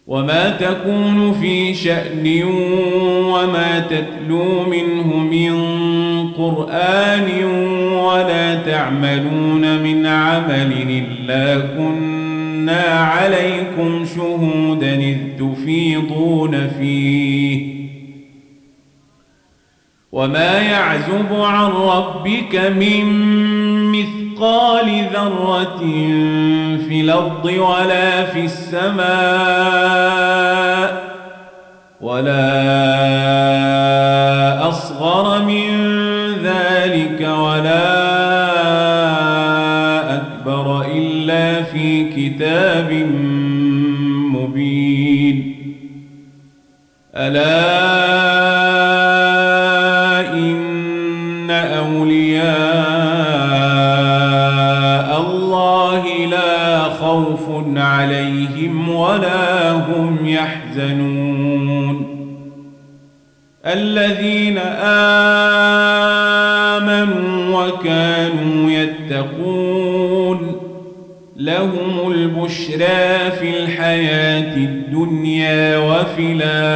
وما تكون في شأن وما تتلو منه من قرآن ولا تعملون من عمل إلا كنا عليكم شهودا إذ تفيضون فيه وما يعزب عن ربك من مثقال ذرة في الأرض ولا في السماء ولا أصغر من ذلك ولا أكبر إلا في كتاب مبين ألا إن أولياء الله لا خوف عليهم ولا هم يحزنون الذين آمنوا وكانوا يتقون لهم البشرى في الحياة الدنيا وفي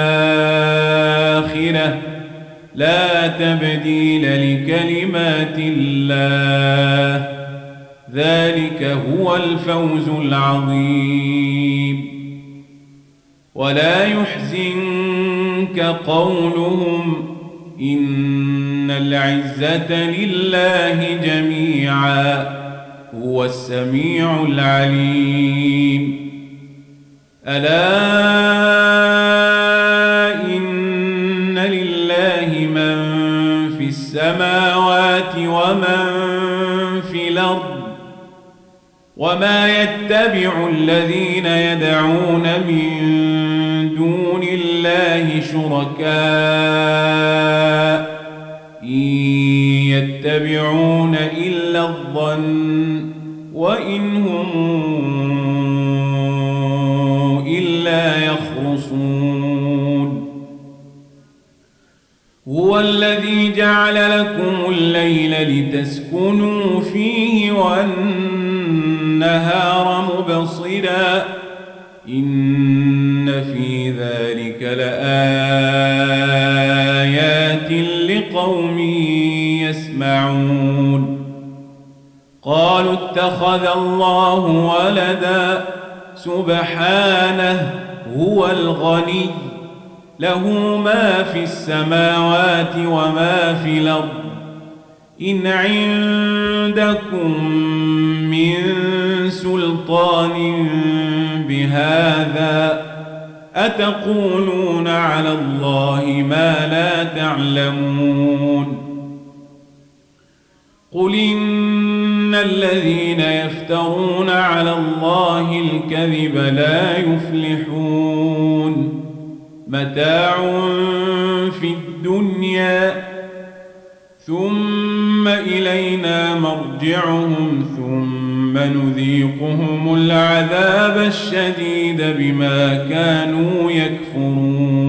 الآخرة لا تبديل لكلمات الله ذلك هو الفوز العظيم ولا يحزنك قولهم إن العزة لله جميعا هو السميع العليم ألا إن لله من في السماوات ومن في الأرض وما يتبع الذين يدعون من دون الله شركاء إن يتبعون إلا الظن وإن هم إلا يخرصون هو الذي جعل لكم الليل لتسكنوا فيه والنهار مبصرا إن في ذلك لآيات لقوم يسمعون قالوا اتخذ الله ولدا سبحانه هو الغني له ما في السماوات وما في الأرض إن عندكم من سلطان بهذا أتقولون على الله ما لا تعلمون قل إن الذين يفترون على الله الكذب لا يفلحون متاع في الدنيا ثم إلينا مرجعهم ثم نذيقهم العذاب الشديد بما كانوا يكفرون